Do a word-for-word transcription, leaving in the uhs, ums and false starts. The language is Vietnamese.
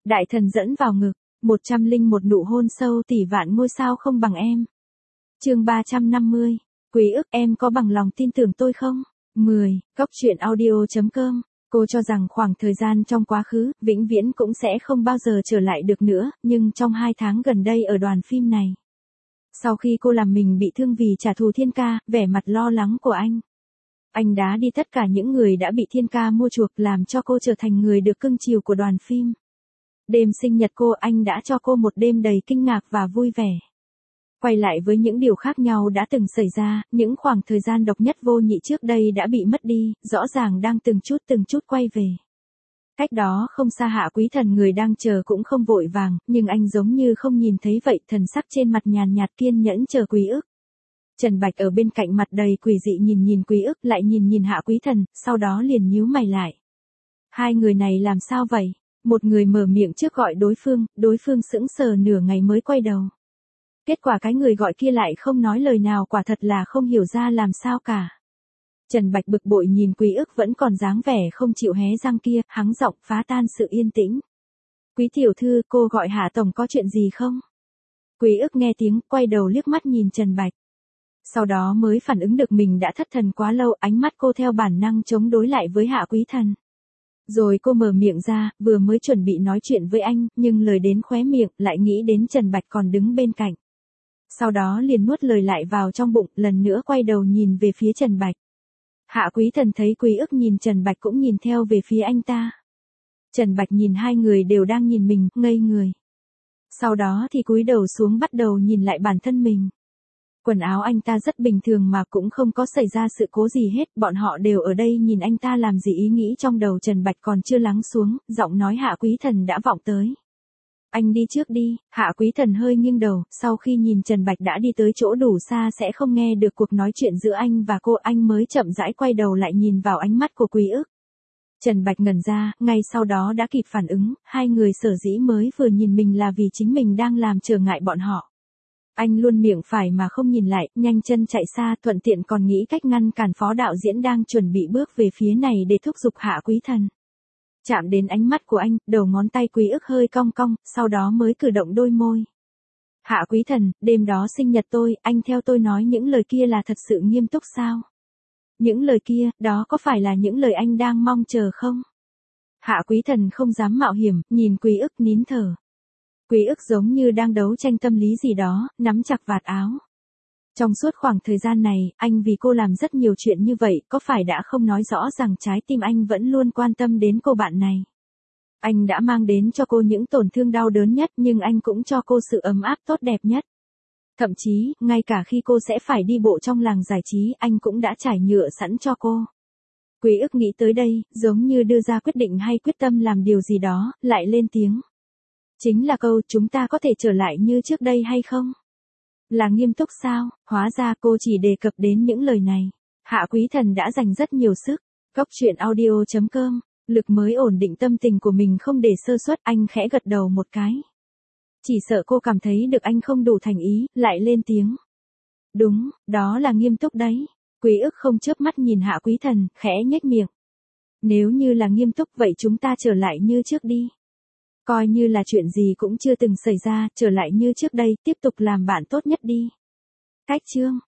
Đại thần dẫn vào ngực, một trăm linh một nụ hôn sâu tỷ vạn ngôi sao không bằng em. Chương ba trăm năm mươi. Quý ức, em có bằng lòng tin tưởng tôi không? mười. Góc truyện audio chấm com. Cô cho rằng khoảng thời gian trong quá khứ, vĩnh viễn cũng sẽ không bao giờ trở lại được nữa, nhưng trong hai tháng gần đây ở đoàn phim này. Sau khi cô làm mình bị thương vì trả thù Thiên Ca, vẻ mặt lo lắng của anh. Anh đá đi tất cả những người đã bị Thiên Ca mua chuộc, làm cho cô trở thành người được cưng chiều của đoàn phim. Đêm sinh nhật cô, anh đã cho cô một đêm đầy kinh ngạc và vui vẻ. Quay lại với những điều khác nhau đã từng xảy ra, những khoảng thời gian độc nhất vô nhị trước đây đã bị mất đi, rõ ràng đang từng chút từng chút quay về. Cách đó không xa Hạ Quý Thần người đang chờ cũng không vội vàng, nhưng anh giống như không nhìn thấy vậy, thần sắc trên mặt nhàn nhạt kiên nhẫn chờ Quý ức. Trần Bạch ở bên cạnh mặt đầy quỷ dị nhìn nhìn Quý ức, lại nhìn nhìn Hạ Quý Thần, sau đó liền nhíu mày lại. Hai người này làm sao vậy? Một người mở miệng trước gọi đối phương, đối phương sững sờ nửa ngày mới quay đầu. Kết quả cái người gọi kia lại không nói lời nào, quả thật là không hiểu ra làm sao cả. Trần Bạch bực bội nhìn Quý ức vẫn còn dáng vẻ không chịu hé răng kia, hắng giọng phá tan sự yên tĩnh. Quý tiểu thư, cô gọi Hạ tổng có chuyện gì không? Quý ức nghe tiếng, quay đầu liếc mắt nhìn Trần Bạch. Sau đó mới phản ứng được mình đã thất thần quá lâu, ánh mắt cô theo bản năng chống đối lại với Hạ Quý Thần. Rồi cô mở miệng ra, vừa mới chuẩn bị nói chuyện với anh, nhưng lời đến khóe miệng, lại nghĩ đến Trần Bạch còn đứng bên cạnh. Sau đó liền nuốt lời lại vào trong bụng, lần nữa quay đầu nhìn về phía Trần Bạch. Hạ Quý Thần thấy Quý ức nhìn Trần Bạch cũng nhìn theo về phía anh ta. Trần Bạch nhìn hai người đều đang nhìn mình, ngây người. Sau đó thì cúi đầu xuống bắt đầu nhìn lại bản thân mình. Quần áo anh ta rất bình thường mà cũng không có xảy ra sự cố gì hết, bọn họ đều ở đây nhìn anh ta làm gì, ý nghĩ trong đầu Trần Bạch còn chưa lắng xuống, giọng nói Hạ Quý Thần đã vọng tới. Anh đi trước đi. Hạ Quý Thần hơi nghiêng đầu, sau khi nhìn Trần Bạch đã đi tới chỗ đủ xa sẽ không nghe được cuộc nói chuyện giữa anh và cô, anh mới chậm rãi quay đầu lại nhìn vào ánh mắt của Quý ức. Trần Bạch ngẩn ra, ngay sau đó đã kịp phản ứng, hai người sở dĩ mới vừa nhìn mình là vì chính mình đang làm trở ngại bọn họ. Anh luôn miệng phải mà không nhìn lại, nhanh chân chạy xa, thuận tiện còn nghĩ cách ngăn cản phó đạo diễn đang chuẩn bị bước về phía này để thúc giục Hạ Quý Thần. Chạm đến ánh mắt của anh, đầu ngón tay Quý ức hơi cong cong, sau đó mới cử động đôi môi. Hạ Quý Thần, đêm đó sinh nhật tôi, anh theo tôi nói những lời kia là thật sự nghiêm túc sao? Những lời kia, đó có phải là những lời anh đang mong chờ không? Hạ Quý Thần không dám mạo hiểm, nhìn Quý ức nín thở. Quý ức giống như đang đấu tranh tâm lý gì đó, nắm chặt vạt áo. Trong suốt khoảng thời gian này, anh vì cô làm rất nhiều chuyện như vậy, có phải đã không nói rõ rằng trái tim anh vẫn luôn quan tâm đến cô bạn này? Anh đã mang đến cho cô những tổn thương đau đớn nhất, nhưng anh cũng cho cô sự ấm áp tốt đẹp nhất. Thậm chí, ngay cả khi cô sẽ phải đi bộ trong làng giải trí, anh cũng đã trải nhựa sẵn cho cô. Quý ức nghĩ tới đây, giống như đưa ra quyết định hay quyết tâm làm điều gì đó, lại lên tiếng. Chính là câu, chúng ta có thể trở lại như trước đây hay không? Là nghiêm túc sao? Hóa ra cô chỉ đề cập đến những lời này. Hạ Quý Thần đã dành rất nhiều sức. Góc truyện audio chấm com. Lực mới ổn định tâm tình của mình không để sơ suất, anh khẽ gật đầu một cái. Chỉ sợ cô cảm thấy được anh không đủ thành ý, lại lên tiếng. Đúng, đó là nghiêm túc đấy. Quý ức không chớp mắt nhìn Hạ Quý Thần, khẽ nhếch miệng. Nếu như là nghiêm túc vậy chúng ta trở lại như trước đi. Coi như là chuyện gì cũng chưa từng xảy ra, trở lại như trước đây, tiếp tục làm bạn tốt nhất đi. Cách chương.